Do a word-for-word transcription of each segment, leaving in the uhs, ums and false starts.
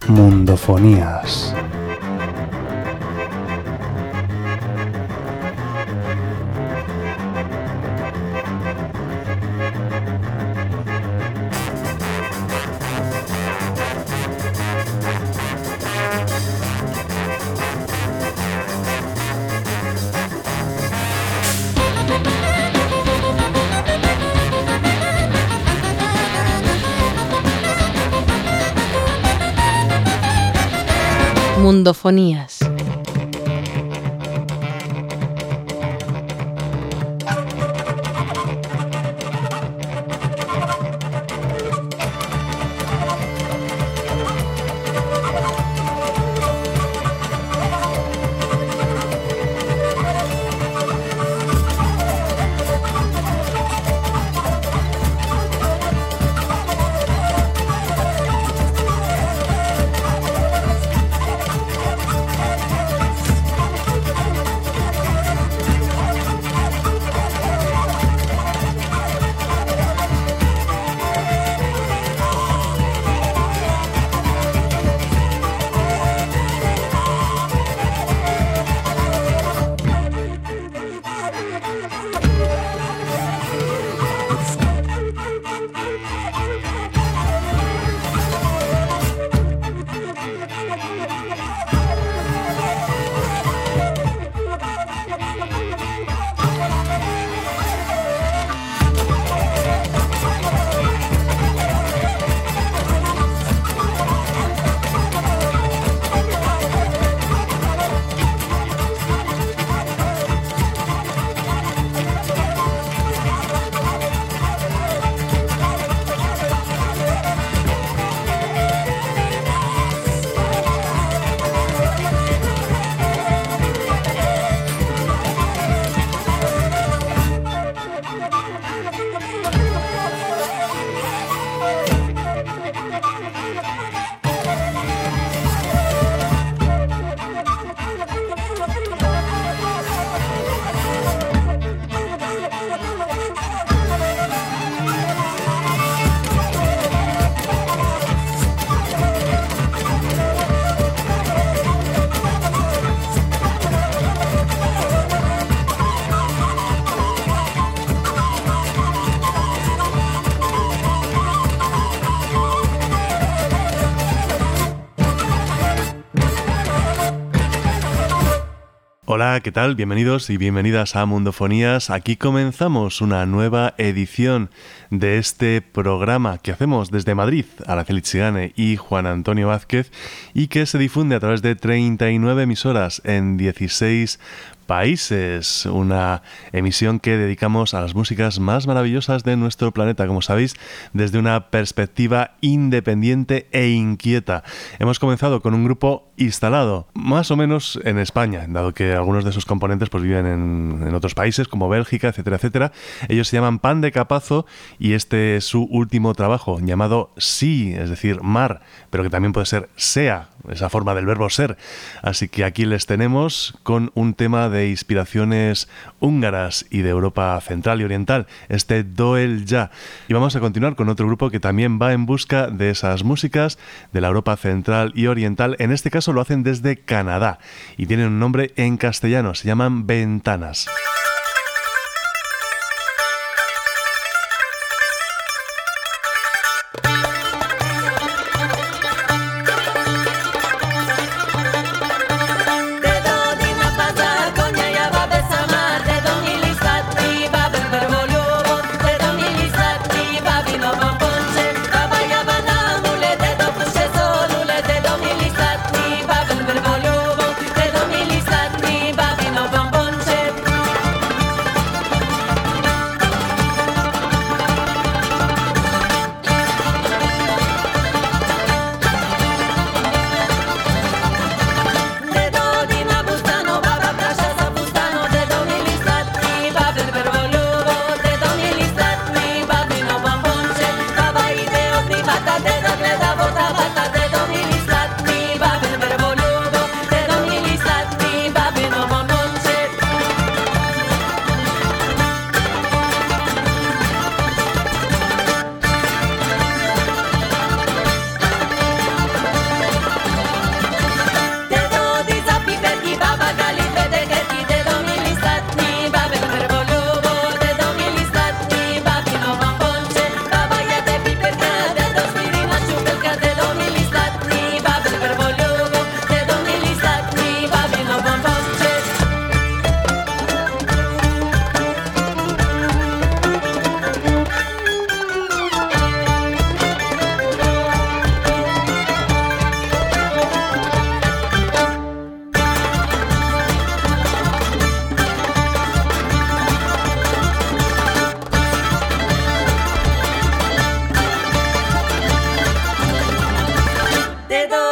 Mundofonías. Mundofonías. Hola, ¿qué tal? Bienvenidos y bienvenidas a Mundofonías. Aquí comenzamos una nueva edición de este programa que hacemos desde Madrid, Araceli Chigane y Juan Antonio Vázquez, y que se difunde a través de treinta y nueve emisoras en dieciséis países, una emisión que dedicamos a las músicas más maravillosas de nuestro planeta, como sabéis, desde una perspectiva independiente e inquieta. Hemos comenzado con un grupo instalado más o menos en España, dado que algunos de sus componentes pues viven en, en otros países como Bélgica, etcétera, etcétera. Ellos se llaman Pan de Capazo y este es su último trabajo llamado Sí, es decir, mar, pero que también puede ser sea, esa forma del verbo ser. Así que aquí les tenemos con un tema de inspiraciones húngaras y de Europa Central y Oriental, este Doel Ya. Y vamos a continuar con otro grupo que también va en busca de esas músicas de la Europa Central y Oriental. En este caso lo hacen desde Canadá y tienen un nombre en castellano, se llaman Ventanas. Babel,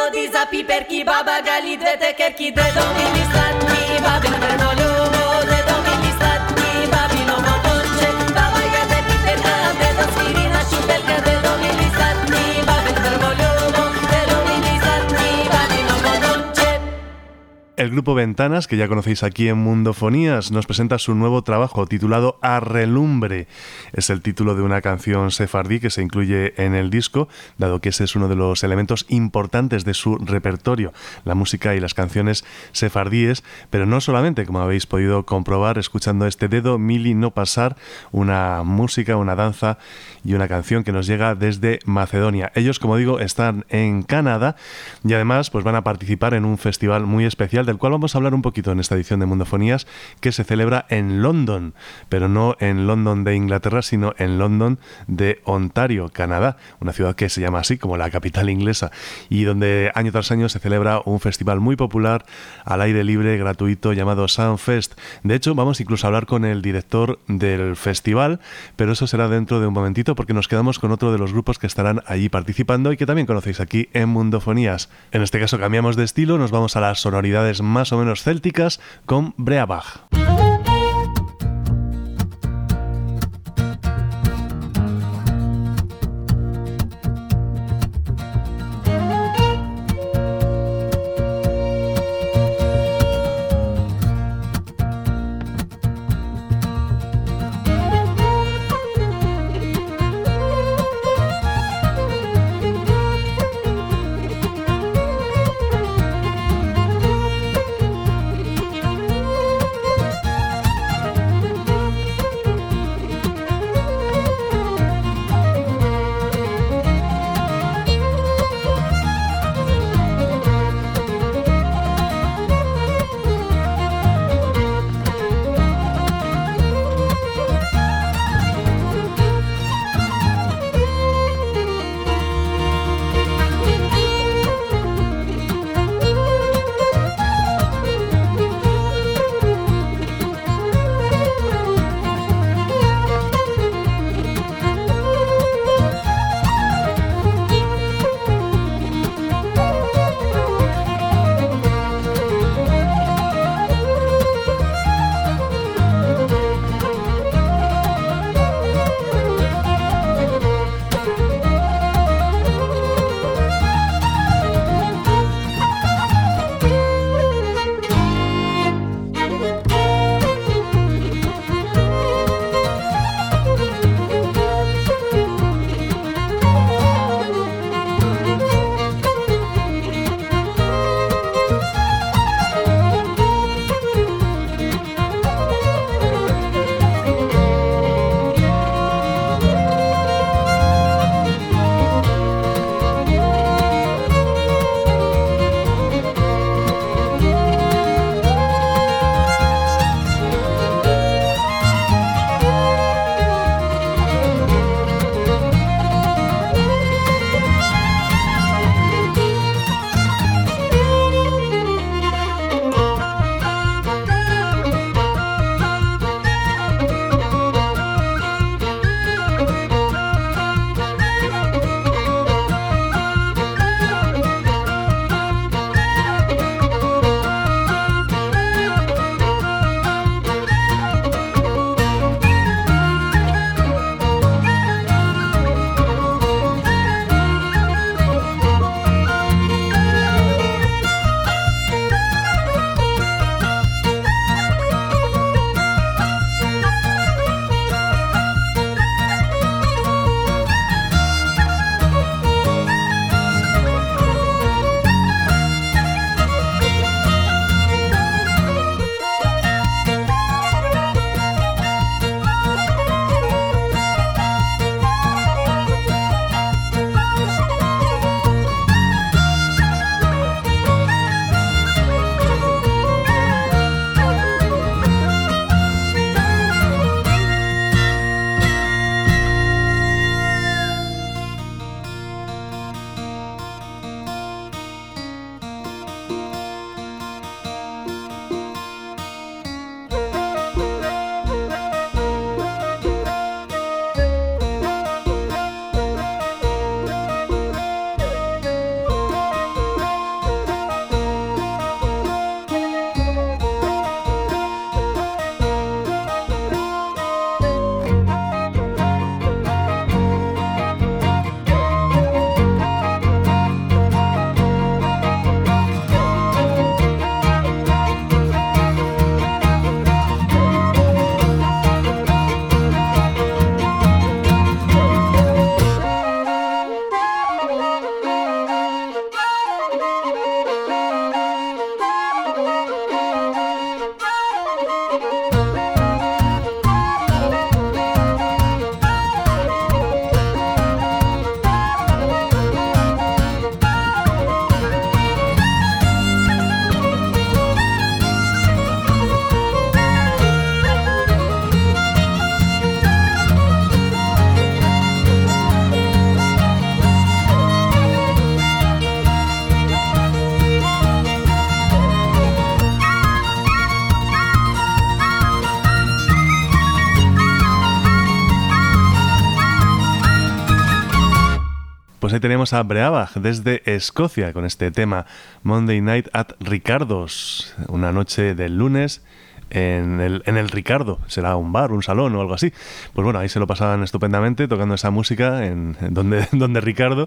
di zapi per chi baba gali dvete ker chi dve do mili slatni babi prvo ljubo dve do mili slatni babi novo konče baba ga te pite ka dve do svirina šupelka dve do mili slatni babi prvo ljubo dve do mili slatni babi novo konče. El grupo Ventanas, que ya conocéis aquí en Mundofonías, nos presenta su nuevo trabajo titulado Arrelumbre. Es el título de una canción sefardí que se incluye en el disco, dado que ese es uno de los elementos importantes de su repertorio, la música y las canciones sefardíes, pero no solamente, como habéis podido comprobar escuchando este Dedo Mili no Pasar, una música, una danza y una canción que nos llega desde Macedonia. Ellos, como digo, están en Canadá y además pues van a participar en un festival muy especial del cual vamos a hablar un poquito en esta edición de Mundofonías, que se celebra en London, pero no en London de Inglaterra, sino en London de Ontario, Canadá, una ciudad que se llama así como la capital inglesa y donde año tras año se celebra un festival muy popular al aire libre, gratuito, llamado Soundfest. De hecho, vamos incluso a hablar con el director del festival, pero eso será dentro de un momentito porque nos quedamos con otro de los grupos que estarán allí participando y que también conocéis aquí en Mundofonías. En este caso cambiamos de estilo, nos vamos a las sonoridades más o menos célticas con Breabach. Pues ahí tenemos a Breabach desde Escocia con este tema Monday Night at Ricardo's, una noche del lunes en el, en el Ricardo, será un bar, un salón o algo así. Pues bueno, ahí se lo pasaban estupendamente tocando esa música en, en donde, donde Ricardo,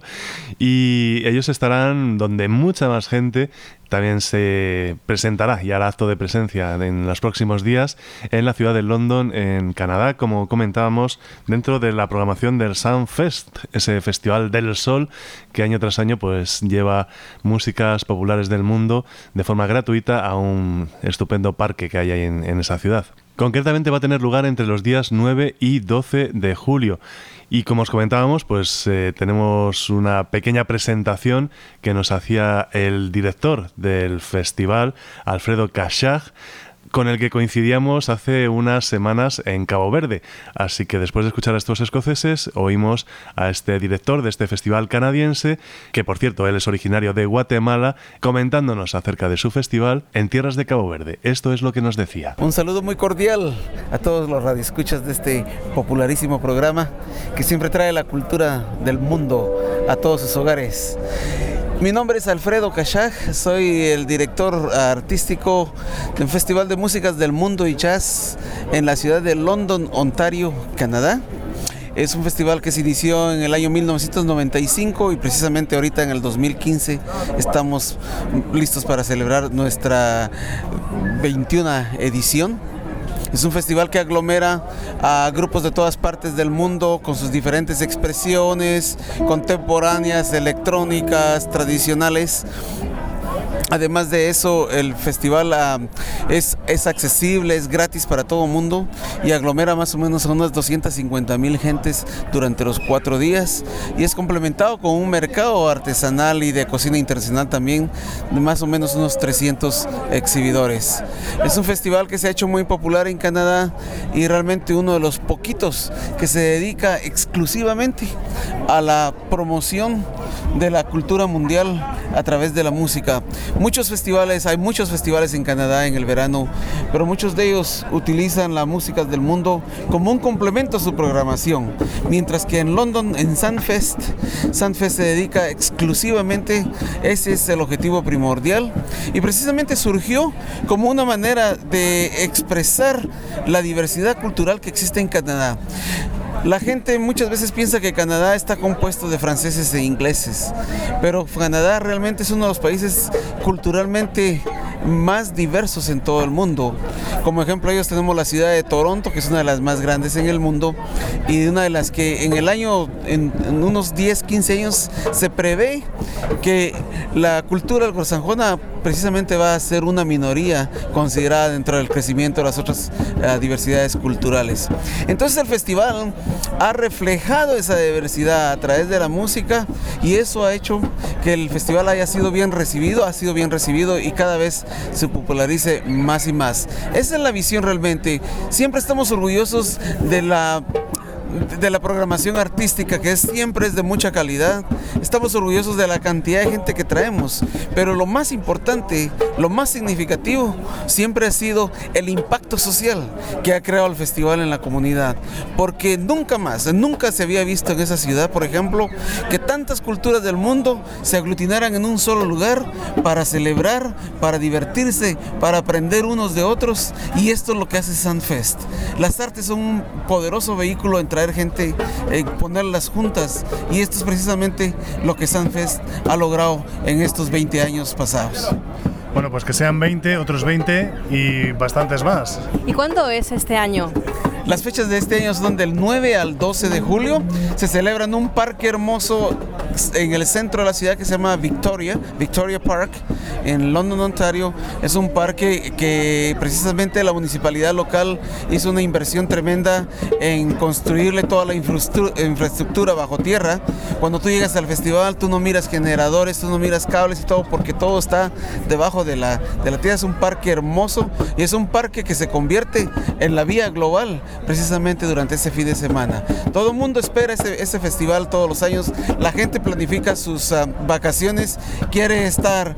y ellos estarán donde mucha más gente también se presentará y hará acto de presencia en los próximos días en la ciudad de London, en Canadá, como comentábamos, dentro de la programación del Sunfest, ese festival del sol que año tras año pues lleva músicas populares del mundo de forma gratuita a un estupendo parque que hay ahí en, en esa ciudad. Concretamente va a tener lugar entre los días nueve y doce de julio. Y como os comentábamos, pues eh, tenemos una pequeña presentación que nos hacía el director del festival, Alfredo Cashag, con el que coincidíamos hace unas semanas en Cabo Verde. Así que después de escuchar a estos escoceses, oímos a este director de este festival canadiense, que por cierto, él es originario de Guatemala, comentándonos acerca de su festival en tierras de Cabo Verde. Esto es lo que nos decía. Un saludo muy cordial a todos los radioescuchas de este popularísimo programa que siempre trae la cultura del mundo a todos sus hogares. Mi nombre es Alfredo Cashag, soy el director artístico del Festival de Músicas del Mundo y Jazz en la ciudad de London, Ontario, Canadá. Es un festival que se inició en el año mil novecientos noventa y cinco y precisamente ahorita en el dos mil quince estamos listos para celebrar nuestra veintiuna edición. Es un festival que aglomera a grupos de todas partes del mundo con sus diferentes expresiones contemporáneas, electrónicas, tradicionales. Además de eso, el festival uh, es, es accesible, es gratis para todo el mundo y aglomera más o menos a unas doscientas cincuenta mil gentes durante los cuatro días y es complementado con un mercado artesanal y de cocina internacional también de más o menos unos trescientos exhibidores. Es un festival que se ha hecho muy popular en Canadá y realmente uno de los poquitos que se dedica exclusivamente a la promoción de la cultura mundial a través de la música. Muchos festivales, hay muchos festivales en Canadá en el verano, pero muchos de ellos utilizan la música del mundo como un complemento a su programación, mientras que en London, en Sunfest, Sunfest se dedica exclusivamente, ese es el objetivo primordial, y precisamente surgió como una manera de expresar la diversidad cultural que existe en Canadá. La gente muchas veces piensa que Canadá está compuesto de franceses e ingleses, pero Canadá realmente es uno de los países culturalmente más diversos en todo el mundo. Como ejemplo, ellos tenemos la ciudad de Toronto, que es una de las más grandes en el mundo y una de las que en el año, en, en unos diez, quince años, se prevé que la cultura anglosajonia precisamente va a ser una minoría considerada dentro del crecimiento de las otras uh, diversidades culturales. Entonces el festival ha reflejado esa diversidad a través de la música y eso ha hecho que el festival haya sido bien recibido, ha sido bien recibido y cada vez se popularice más y más. Esa es la visión realmente. Siempre estamos orgullosos de la de la programación artística, que es, siempre es de mucha calidad. Estamos orgullosos de la cantidad de gente que traemos, pero lo más importante, lo más significativo siempre ha sido el impacto social que ha creado el festival en la comunidad, porque nunca más, nunca se había visto en esa ciudad, por ejemplo, que tantas culturas del mundo se aglutinaran en un solo lugar para celebrar, para divertirse, para aprender unos de otros, y esto es lo que hace Sunfest. Las artes son un poderoso vehículo entre traer gente, eh, ponerlas juntas, y esto es precisamente lo que Sunfest ha logrado en estos veinte años pasados. Bueno, pues que sean veinte, otros veinte y bastantes más. ¿Y cuándo es este año? Las fechas de este año son del nueve al doce de julio. Se celebra en un parque hermoso en el centro de la ciudad que se llama Victoria, Victoria Park, en London, Ontario. Es un parque que precisamente la municipalidad local hizo una inversión tremenda en construirle toda la infraestructura bajo tierra. Cuando tú llegas al festival, tú no miras generadores, tú no miras cables y todo, porque todo está debajo de la, de la tierra. Es un parque hermoso y es un parque que se convierte en la vía global precisamente durante ese fin de semana. Todo el mundo espera ese, ese festival todos los años. La gente planifica sus uh, vacaciones, quiere estar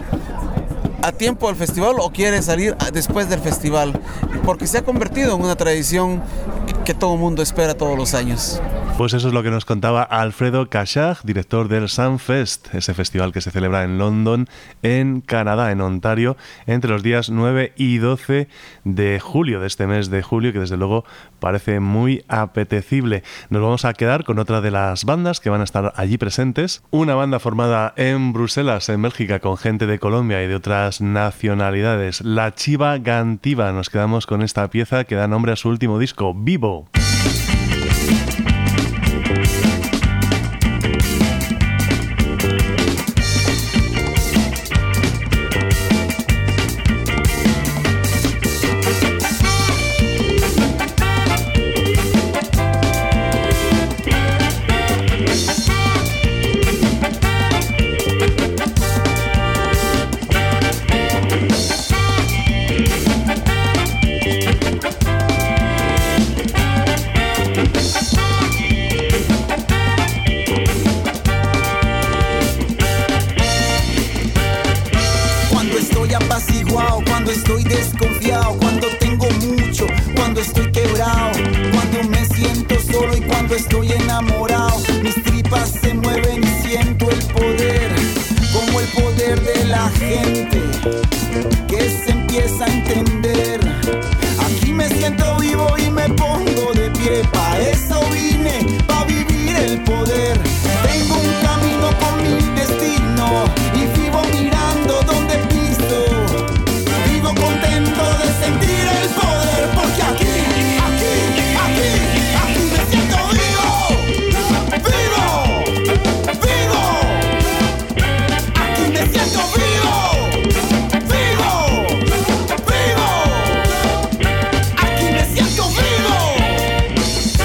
a tiempo del festival o quiere salir después del festival, porque se ha convertido en una tradición que todo el mundo espera todos los años. Pues eso es lo que nos contaba Alfredo Kashag, director del Sunfest, ese festival que se celebra en London, en Canadá, en Ontario, entre los días nueve y doce de julio, de este mes de julio, que desde luego parece muy apetecible. Nos vamos a quedar con otra de las bandas que van a estar allí presentes, una banda formada en Bruselas, en Bélgica, con gente de Colombia y de otras nacionalidades, La Chiva Gantiva. Nos quedamos con esta pieza que da nombre a su último disco, Vivo. Cuando estoy desconfiado, cuando tengo mucho, cuando estoy quebrado, cuando me siento solo y cuando estoy enamorado, mis tripas se mueven y siento el poder, como el poder de la gente que se empieza a entender. Aquí me siento vivo y me pongo de pie, pa' eso vine, pa' vivir el poder. Tengo un camino con mi destino y vivo mirando donde piso. Vivo contento de sentir el poder, porque aquí, aquí, aquí, aquí me siento vivo, vivo, vivo. Aquí me siento vivo, vivo, vivo. Aquí me siento vivo.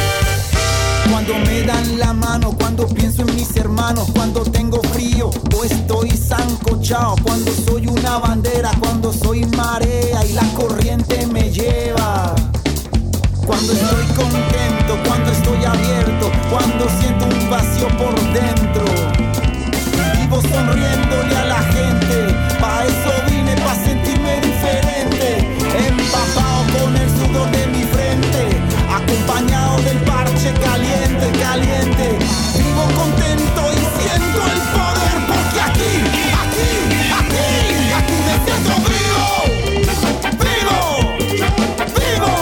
Cuando me dan la mano, cuando pienso en mis hermanos, cuando tengo frío o estoy sancochado, cuando soy una bandera, cuando soy marea y la corriente me lleva, cuando estoy contento, cuando estoy abierto, cuando siento un vacío por dentro, vivo sonriéndole a la gente, pa' eso vine, pa' sentirme diferente, empapado con el sudor de mi frente, acompañado del parche caliente, caliente, vivo contento y siento el poder, porque aquí, aquí, aquí, aquí me siento vivo, vivo, vivo,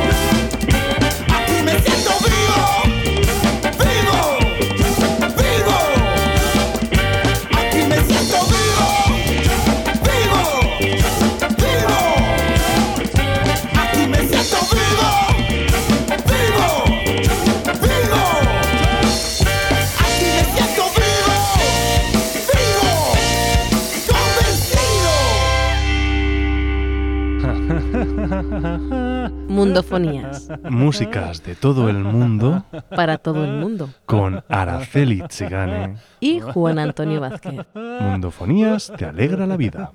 aquí me siento vivo, vivo, vivo, aquí me siento vivo, vivo, vivo, aquí me siento vivo, vivo, vivo, aquí me siento vivo, vivo, convencido. Mundofonías. Músicas de todo el mundo Para todo el mundo. con Araceli Tsigane. Y Juan Antonio Vázquez. Mundofonías te alegra la vida.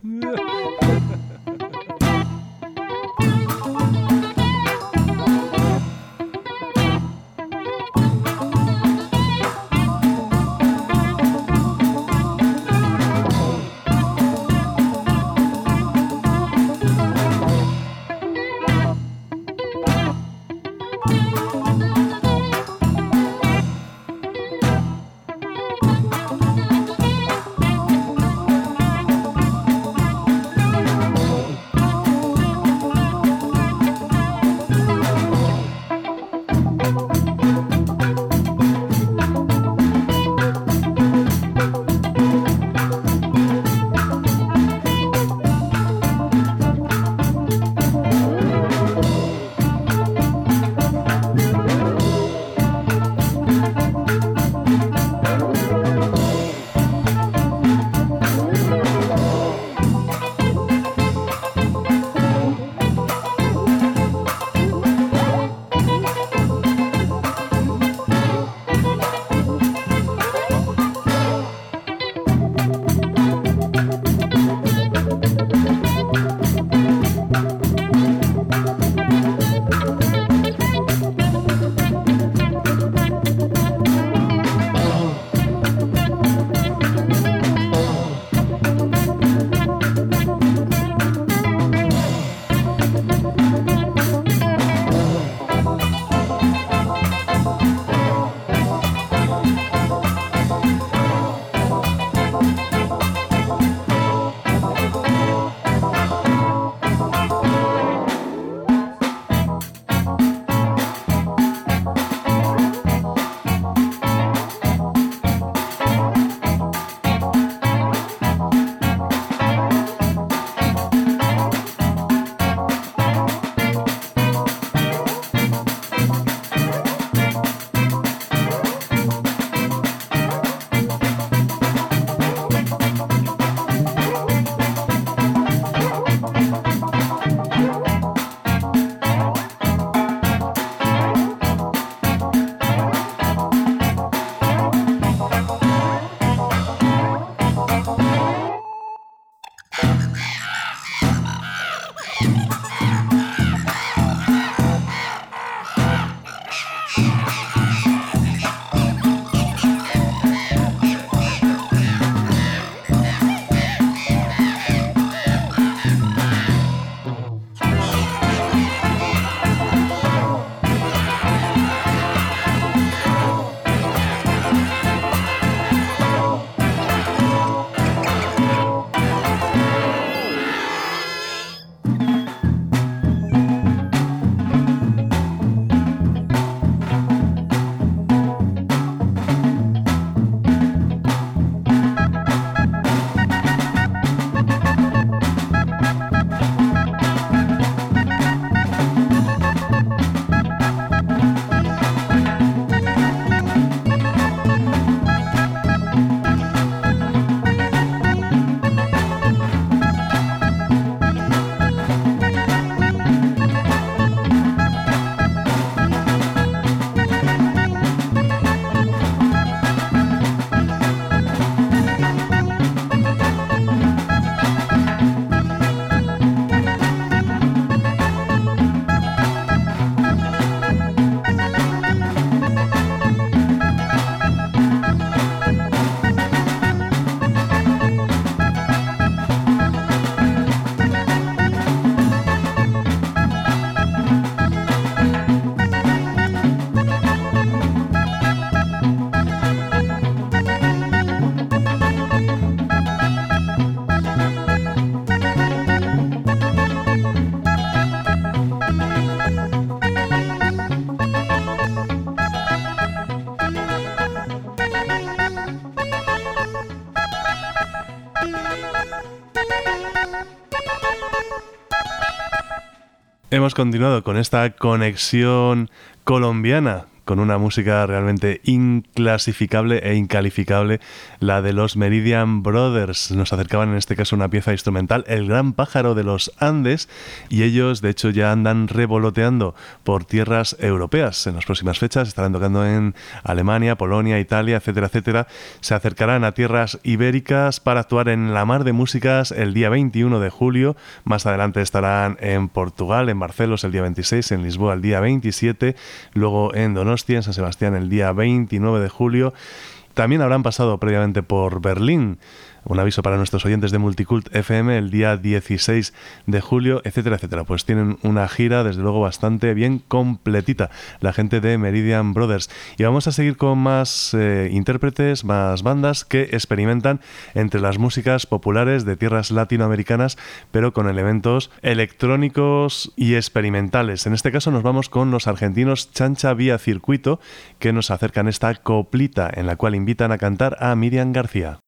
Hemos continuado con esta conexión colombiana con una música realmente inclasificable e incalificable, la de los Meridian Brothers. Nos acercaban en este caso una pieza instrumental, El Gran Pájaro de los Andes, y ellos de hecho ya andan revoloteando por tierras europeas. En las próximas fechas estarán tocando en Alemania, Polonia, Italia, etcétera, etcétera. Se acercarán a tierras ibéricas para actuar en La Mar de Músicas el día veintiuno de julio. Más adelante estarán en Portugal, en Barcelos el día veintiséis, en Lisboa el día veintisiete, luego en Donostia, en San Sebastián el día veintinueve de julio. También habrán pasado previamente por Berlín. Un aviso para nuestros oyentes de Multicult F M el día dieciséis de julio, etcétera, etcétera. Pues tienen una gira, desde luego, bastante bien completita, la gente de Meridian Brothers. Y vamos a seguir con más eh, intérpretes, más bandas que experimentan entre las músicas populares de tierras latinoamericanas, pero con elementos electrónicos y experimentales. En este caso nos vamos con los argentinos Chancha Vía Circuito, que nos acercan esta coplita en la cual invitan a cantar a Miriam García.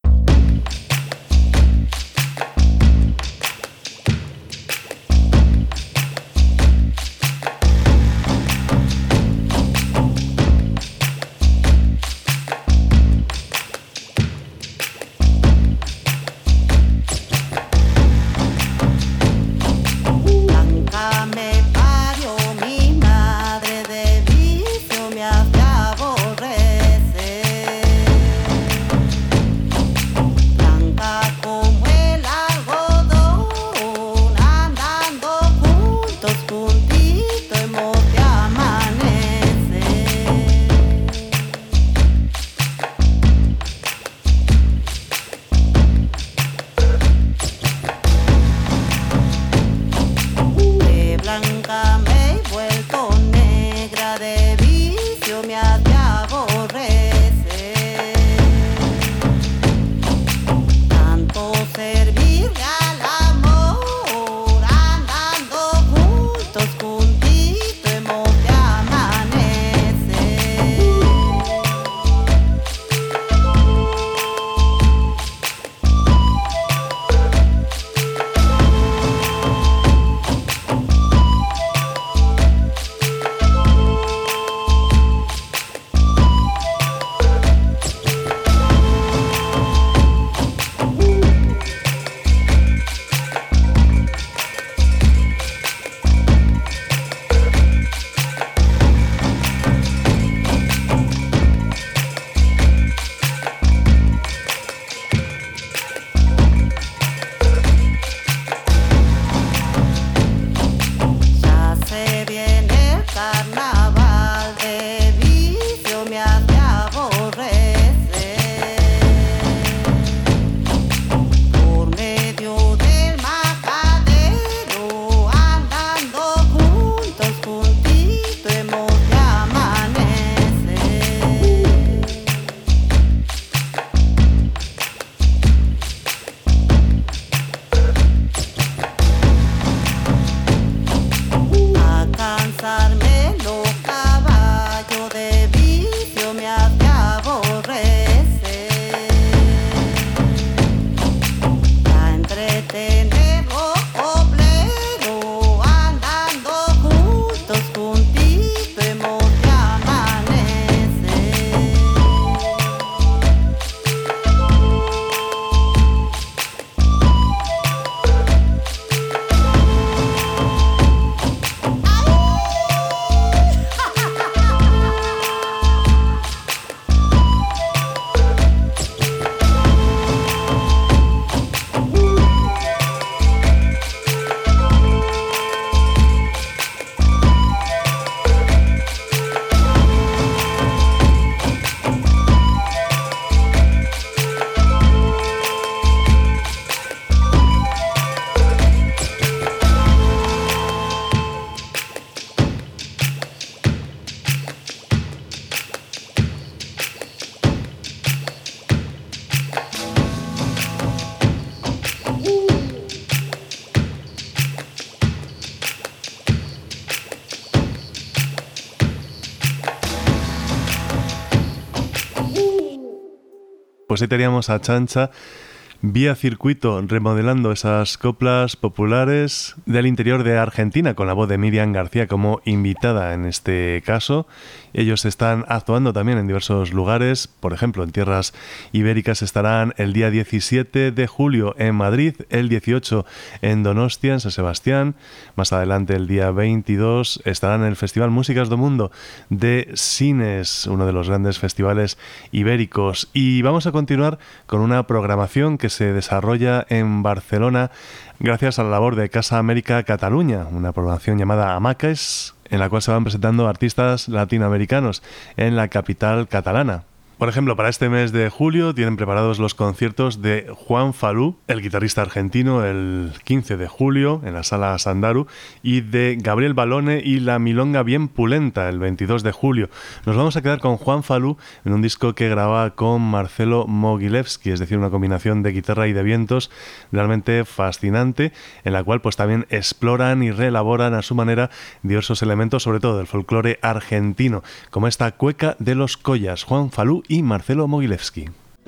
Pues ahí teníamos a Chancha vía circuito remodelando esas coplas populares del interior de Argentina, con la voz de Miriam García como invitada en este caso. Ellos están actuando también en diversos lugares, por ejemplo, en tierras ibéricas estarán el día diecisiete de julio en Madrid, el dieciocho en Donostia, en San Sebastián. Más adelante, el día veintidós, estarán en el Festival Músicas do Mundo de Sines, uno de los grandes festivales ibéricos. Y vamos a continuar con una programación que se desarrolla en Barcelona gracias a la labor de Casa Amèrica Catalunya, una programación llamada Amaques, en la cual se van presentando artistas latinoamericanos en la capital catalana. Por ejemplo, para este mes de julio tienen preparados los conciertos de Juan Falú, el guitarrista argentino, el quince de julio en la Sala Sandaru, y de Gabriel Balone y la Milonga Bien Pulenta el veintidós de julio. Nos vamos a quedar con Juan Falú en un disco que graba con Marcelo Mogilevski, es decir, una combinación de guitarra y de vientos realmente fascinante, en la cual pues también exploran y reelaboran a su manera diversos elementos, sobre todo del folclore argentino, como esta cueca de los collas. Juan Falú y Marcelo Mogilevski.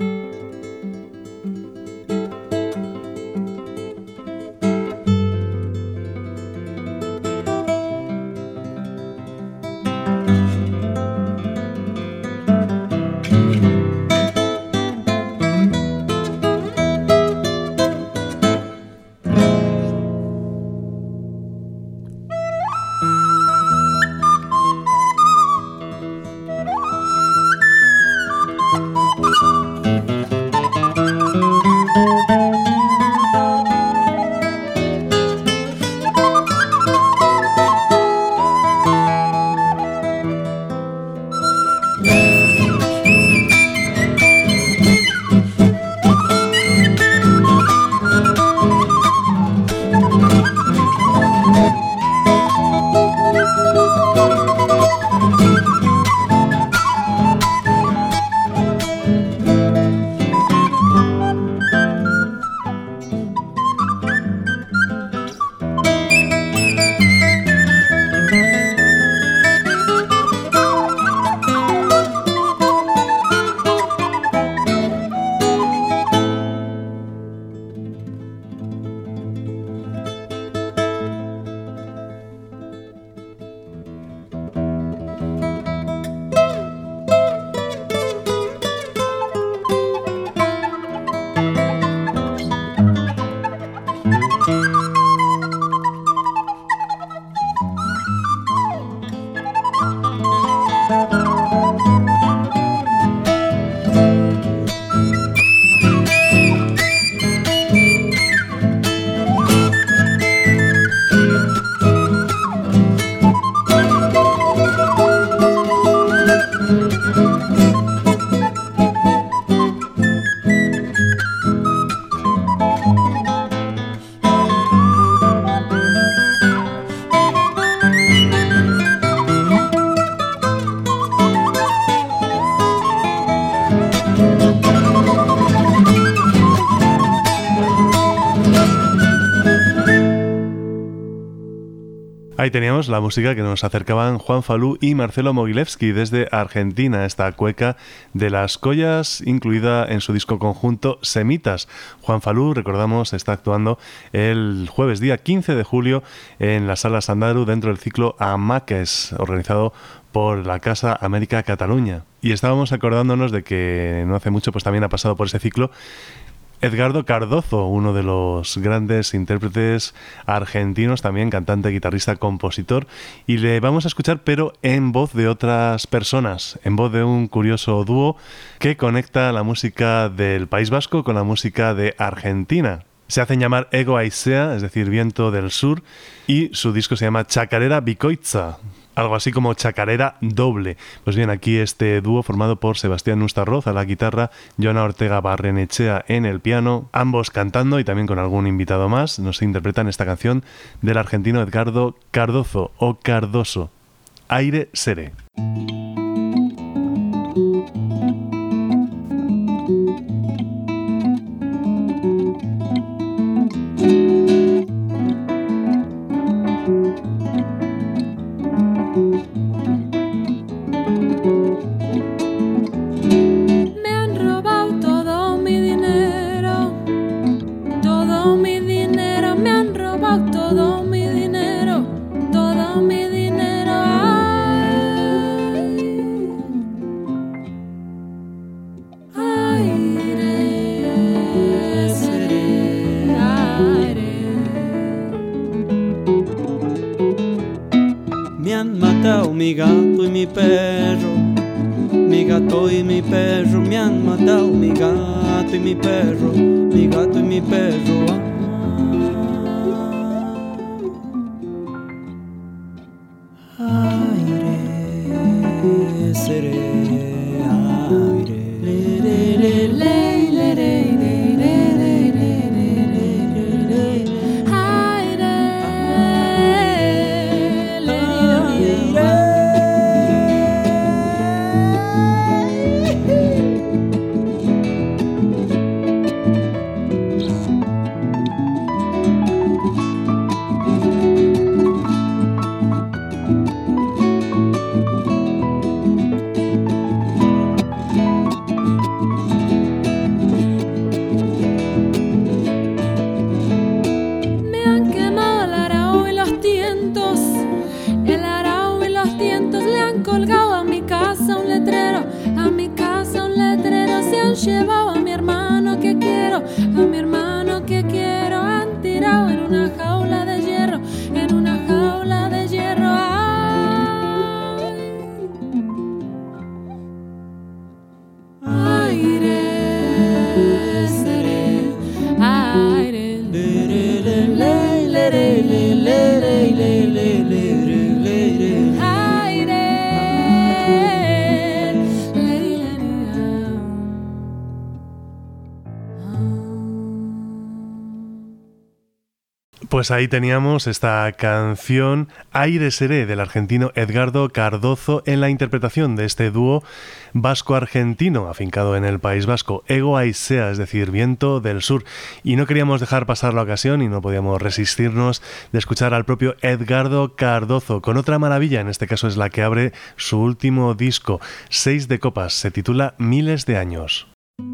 Ahí teníamos la música que nos acercaban Juan Falú y Marcelo Mogilevski desde Argentina, esta cueca de las collas incluida en su disco conjunto Semitas. Juan Falú, recordamos, está actuando el jueves día quince de julio en la Sala Sandaru dentro del ciclo Amaques, organizado por la Casa Amèrica Catalunya. Y estábamos acordándonos de que no hace mucho pues también ha pasado por ese ciclo Edgardo Cardozo, uno de los grandes intérpretes argentinos, también cantante, guitarrista, compositor, y le vamos a escuchar pero en voz de otras personas, en voz de un curioso dúo que conecta la música del País Vasco con la música de Argentina. Se hacen llamar Ego Aizea, es decir, viento del sur, y su disco se llama Chacarera Bikoitza, algo así como chacarera doble. Pues bien, aquí este dúo formado por Sebastián Ustarroz a la guitarra, Joana Ortega Barrenechea en el piano, ambos cantando y también con algún invitado más, nos interpretan esta canción del argentino Edgardo Cardozo o Cardoso, Aire Seré. Me han robado todo mi dinero, todo mi dinero, todo mi dinero. Ay, aire, seré, aire. Me han matado mi gato y mi perro, mi gato y mi perro, me han matado mi gato y mi perro, mi gato y mi perro. Aire, seré, aire. Le, le, le, le, le, le, le, le, le, le, le, le. Llevado a mi hermano que quiero, a mi hermano que quiero, han tirado en una jaula de hierro, en una jaula de hierro. Ay, aire, seré, aire, le, le, le, le, le, le, le, le, le, le, le, le, aire. Pues ahí teníamos esta canción Aire Seré del argentino Edgardo Cardozo en la interpretación de este dúo vasco-argentino afincado en el País Vasco, Ego Aizea, es decir, viento del sur. Y no queríamos dejar pasar la ocasión y no podíamos resistirnos de escuchar al propio Edgardo Cardozo con otra maravilla, en este caso es la que abre su último disco, Seis de Copas, se titula Miles de Años.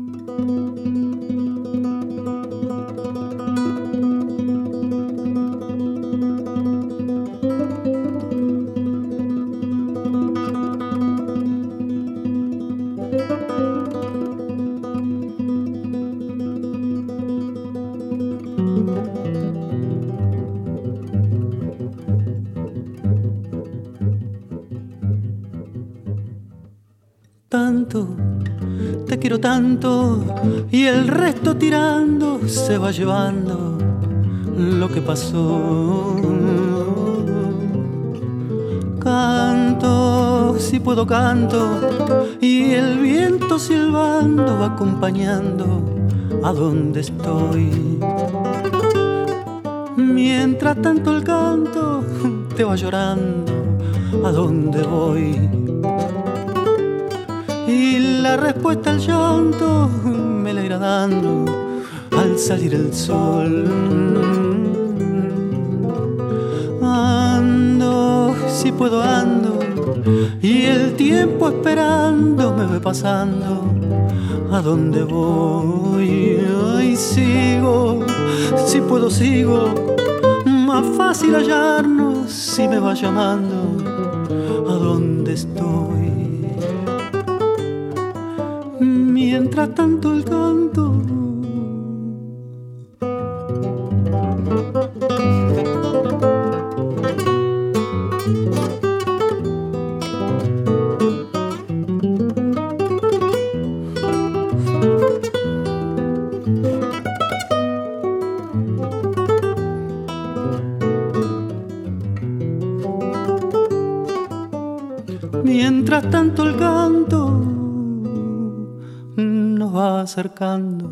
Tanto, te quiero tanto, y el resto tirando se va llevando lo que pasó. Canto, si puedo canto, y el viento silbando va acompañando a donde estoy. Mientras tanto el canto te va llorando a donde voy. Y la respuesta al llanto me la irá dando al salir el sol. Ando, si puedo ando, y el tiempo esperando me ve pasando a donde voy. Ay, sigo, si puedo sigo, más fácil hallarnos si me va llamando a donde estoy. Mientras tanto el canto mientras tanto el canto nos va acercando.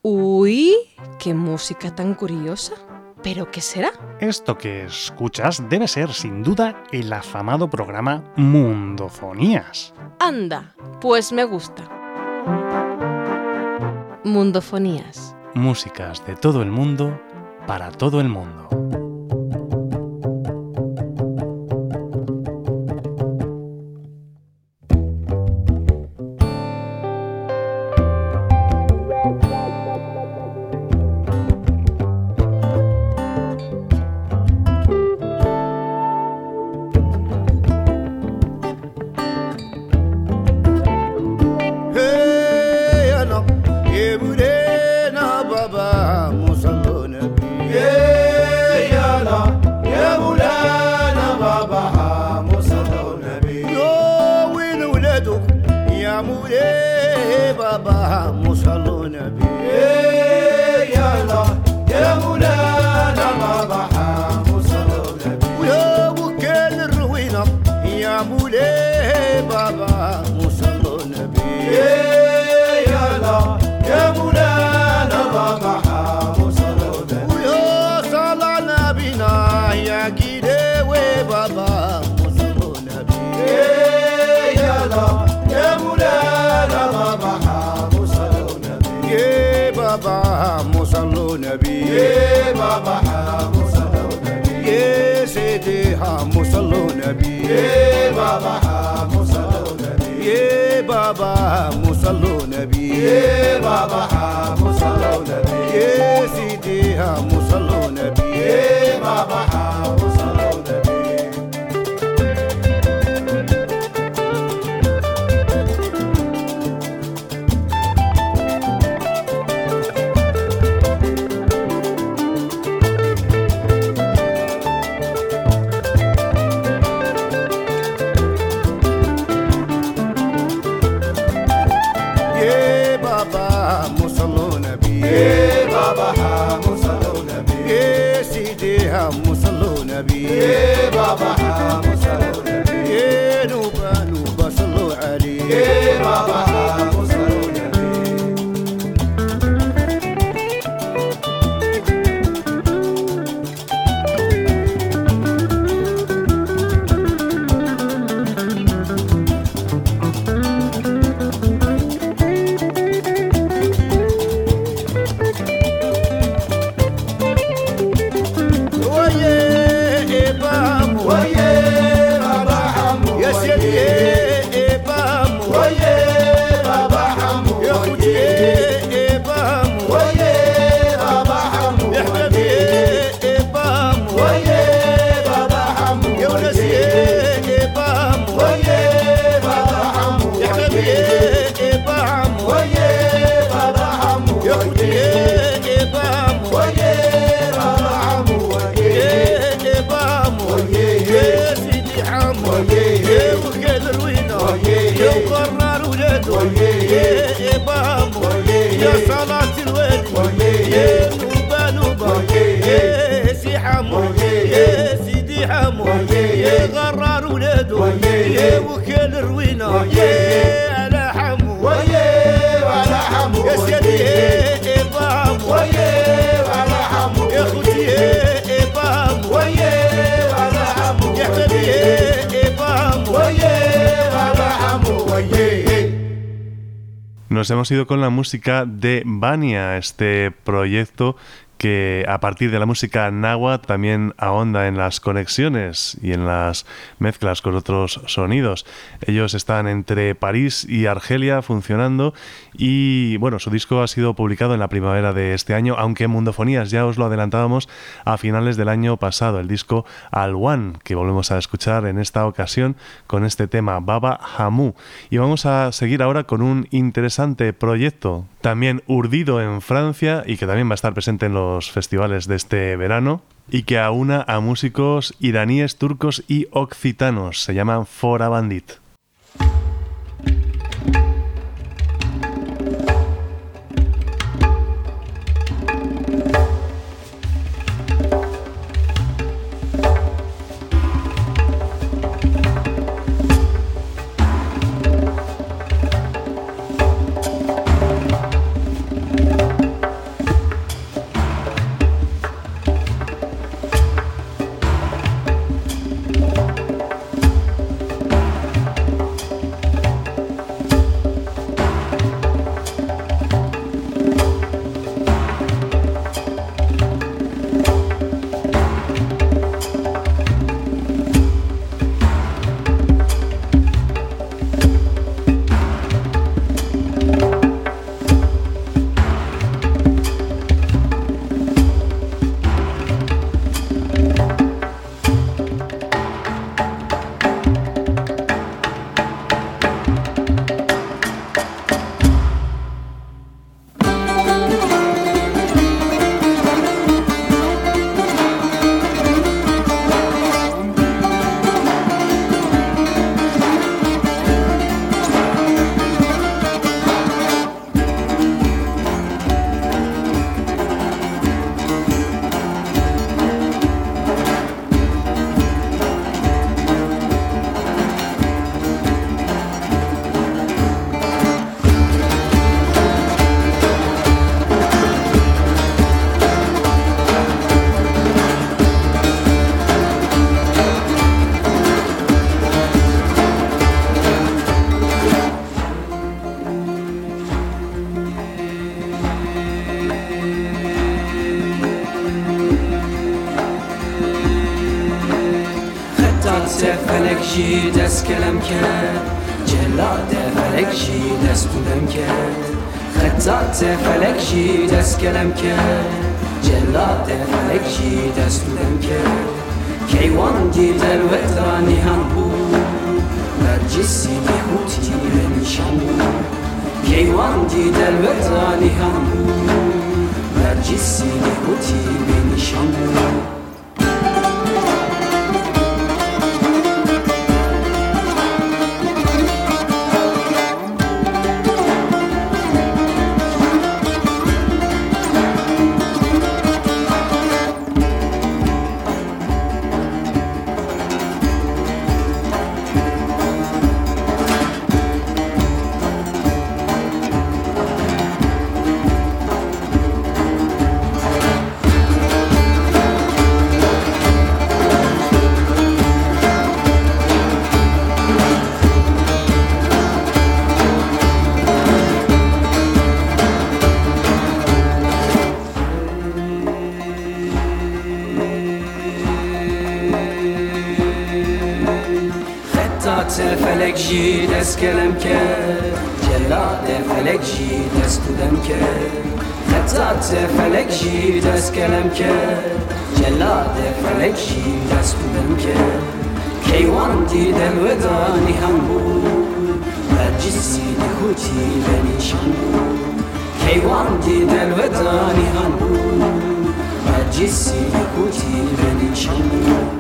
Uy, qué música tan curiosa. ¿Pero qué será? Esto que escuchas debe ser, sin duda, el afamado programa Mundofonías. Anda, pues me gusta. Mundofonías. Músicas de todo el mundo, para todo el mundo. Nos hemos ido con la música de Vania, este proyecto que a partir de la música náhuatl también ahonda en las conexiones y en las mezclas con otros sonidos. Ellos están entre París y Argelia funcionando y bueno, su disco ha sido publicado en la primavera de este año, aunque Mundofonías ya os lo adelantábamos a finales del año pasado, el disco Al-Wan, que volvemos a escuchar en esta ocasión con este tema Baba Hamu. Y vamos a seguir ahora con un interesante proyecto también urdido en Francia y que también va a estar presente en los festivales de este verano y que aúna a músicos iraníes, turcos y occitanos. Se llaman Fora Bandit. فلک جی دست کلم کرد جلاد فلک جی دست بودم کرد خطات فلک جی دست کلم کرد جلاد فلک جی دست بودم کرد کیوان دیدر وطرانی هم بود برجسی بیخوتی به نشان بود کیوان دیدر وطرانی هم بود برجسی بیخوتی به نشان بود فلک جی دست کلم کرد جلاد فلک جی دست بودم کرد خطات فلک جی دست کلم کرد جلاد فلک جی دست بودم کرد کیوان دیدن ودانی هم بود برجسی نخوتی به نشان بود کیوان دیدن ودانی هم بود برجسی نخوتی به نشان بود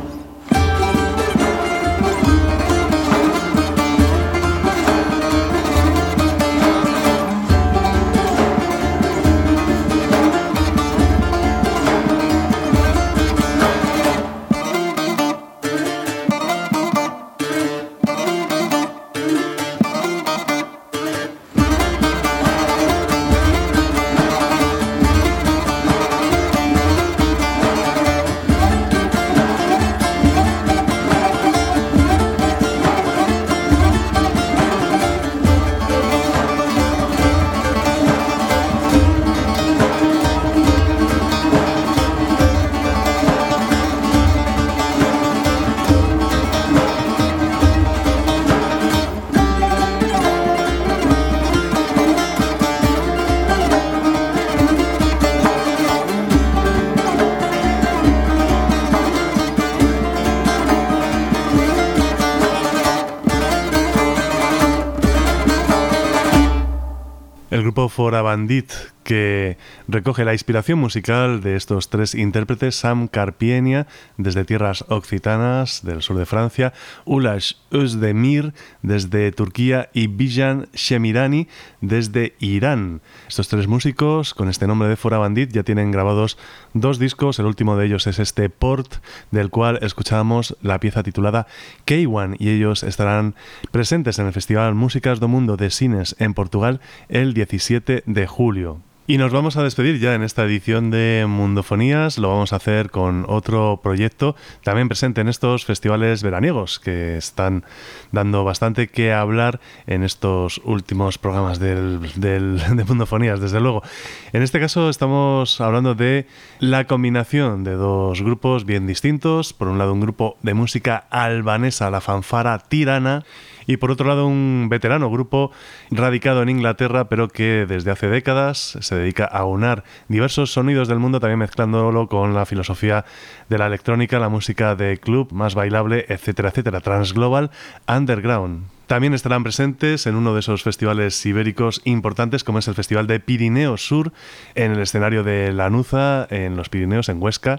El grupo Fora Bandit, que recoge la inspiración musical de estos tres intérpretes: Sam Karpienia, desde tierras occitanas del sur de Francia, Ulaş Özdemir, desde Turquía, y Bijan Shemirani, desde Irán. Estos tres músicos, con este nombre de Fora Bandit, ya tienen grabados dos discos. El último de ellos es este Port, del cual escuchamos la pieza titulada K uno, y ellos estarán presentes en el Festival Músicas do Mundo de Sines en Portugal el diecisiete de julio. Y nos vamos a despedir ya en esta edición de Mundofonías. Lo vamos a hacer con otro proyecto también presente en estos festivales veraniegos que están dando bastante que hablar en estos últimos programas del, del, de Mundofonías, desde luego. En este caso estamos hablando de la combinación de dos grupos bien distintos. Por un lado, un grupo de música albanesa, la Fanfara Tirana, y por otro lado un veterano grupo radicado en Inglaterra, pero que desde hace décadas se dedica a aunar diversos sonidos del mundo, también mezclándolo con la filosofía de la electrónica, la música de club más bailable, etcétera, etcétera. Transglobal Underground. También estarán presentes en uno de esos festivales ibéricos importantes, como es el Festival de Pirineo Sur, en el escenario de Lanuza, en los Pirineos, en Huesca,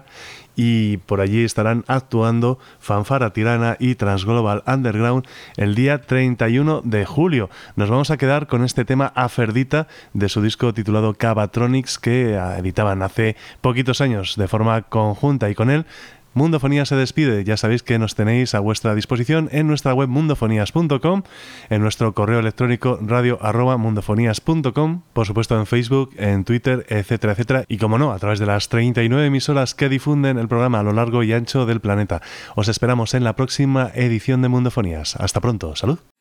y por allí estarán actuando Fanfara Tirana y Transglobal Underground el día treinta y uno de julio. Nos vamos a quedar con este tema Aferdita de su disco titulado Cavatronics, que editaban hace poquitos años de forma conjunta, y con él Mundofonía se despide. Ya sabéis que nos tenéis a vuestra disposición en nuestra web mundofonías punto com, en nuestro correo electrónico radio arroba mundofonías punto com, por supuesto en Facebook, en Twitter, etcétera, etcétera, y como no, a través de las treinta y nueve emisoras que difunden el programa a lo largo y ancho del planeta. Os esperamos en la próxima edición de Mundofonías. Hasta pronto, salud.